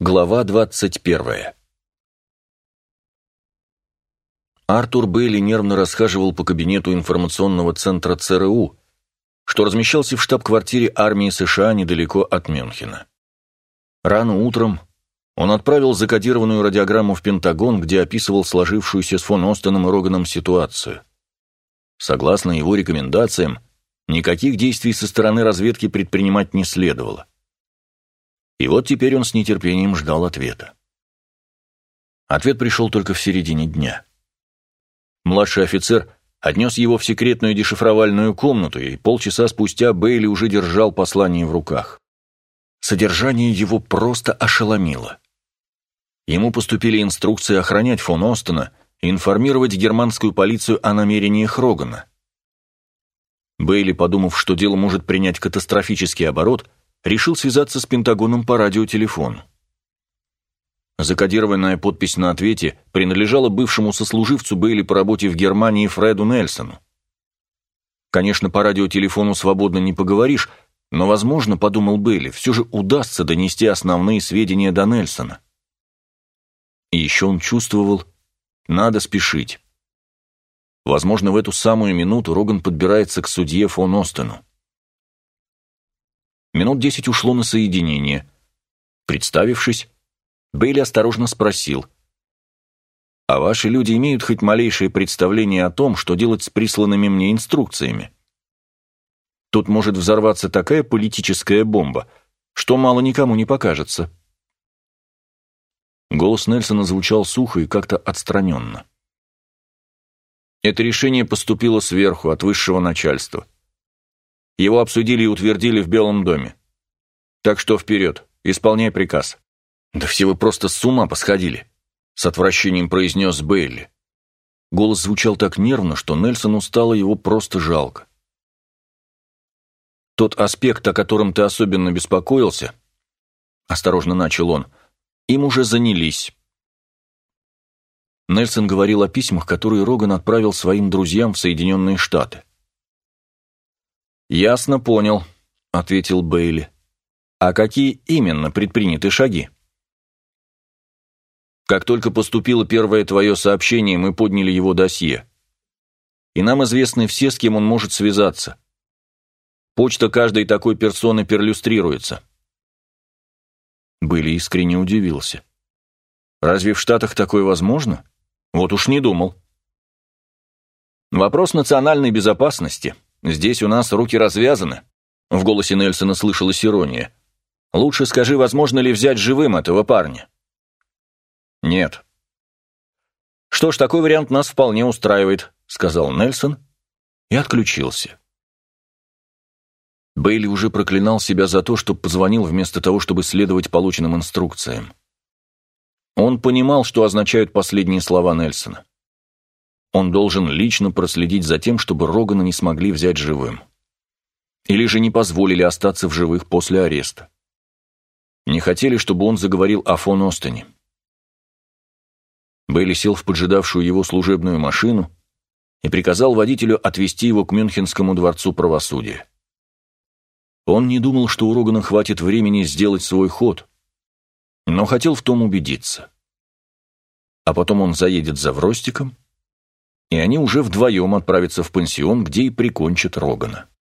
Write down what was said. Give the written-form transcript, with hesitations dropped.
Глава 21. Артур Бейли нервно расхаживал по кабинету информационного центра ЦРУ, что размещался в штаб-квартире армии США недалеко от Мюнхена. Рано утром он отправил закодированную радиограмму в Пентагон, где описывал сложившуюся с фон Остоном и Роганом ситуацию. Согласно его рекомендациям, никаких действий со стороны разведки предпринимать не следовало. И вот теперь он с нетерпением ждал ответа. Ответ пришел только в середине дня. Младший офицер отнес его в секретную дешифровальную комнату, и полчаса спустя Бейли уже держал послание в руках. Содержание его просто ошеломило. Ему поступили инструкции охранять фон Остена и информировать германскую полицию о намерениях Рогана. Бейли, подумав, что дело может принять катастрофический оборот, решил связаться с Пентагоном по радиотелефону. Закодированная подпись на ответе принадлежала бывшему сослуживцу Бейли по работе в Германии Фреду Нельсону. Конечно, по радиотелефону свободно не поговоришь, но, возможно, подумал Бейли, все же удастся донести основные сведения до Нельсона. И еще он чувствовал, надо спешить. Возможно, в эту самую минуту Роган подбирается к судье фон Остену. Минут 10 ушло на соединение. Представившись, Бейли осторожно спросил: «А ваши люди имеют хоть малейшее представление о том, что делать с присланными мне инструкциями? Тут может взорваться такая политическая бомба, что мало никому не покажется». Голос Нельсона звучал сухо и как-то отстраненно. «Это решение поступило сверху, от высшего начальства. Его обсудили и утвердили в Белом доме. Так что вперед, исполняй приказ». «Да все вы просто с ума посходили», — с отвращением произнес Бейли. Голос звучал так нервно, что Нельсону стало его просто жалко. «Тот аспект, о котором ты особенно беспокоился», — осторожно начал он, — «им уже занялись». Нельсон говорил о письмах, которые Роган отправил своим друзьям в Соединенные Штаты. «Ясно понял», — ответил Бейли. «А какие именно предприняты шаги?» «Как только поступило первое твое сообщение, мы подняли его досье. И нам известны все, с кем он может связаться. Почта каждой такой персоны перлюстрируется». Бейли искренне удивился. «Разве в Штатах такое возможно? Вот уж не думал». «Вопрос национальной безопасности. Здесь у нас руки развязаны», — в голосе Нельсона слышалась ирония. «Лучше скажи, возможно ли взять живым этого парня?» «Нет». «Что ж, такой вариант нас вполне устраивает», — сказал Нельсон и отключился. Бейли уже проклинал себя за то, что позвонил вместо того, чтобы следовать полученным инструкциям. Он понимал, что означают последние слова Нельсона. Он должен лично проследить за тем, чтобы Рогана не смогли взять живым. Или же не позволили остаться в живых после ареста. Не хотели, чтобы он заговорил о фон Остене. Бейли сел в поджидавшую его служебную машину и приказал водителю отвезти его к Мюнхенскому дворцу правосудия. Он не думал, что у Рогана хватит времени сделать свой ход, но хотел в том убедиться. А потом он заедет за Вростиком, и они уже вдвоем отправятся в пансион, где и прикончат Рогана.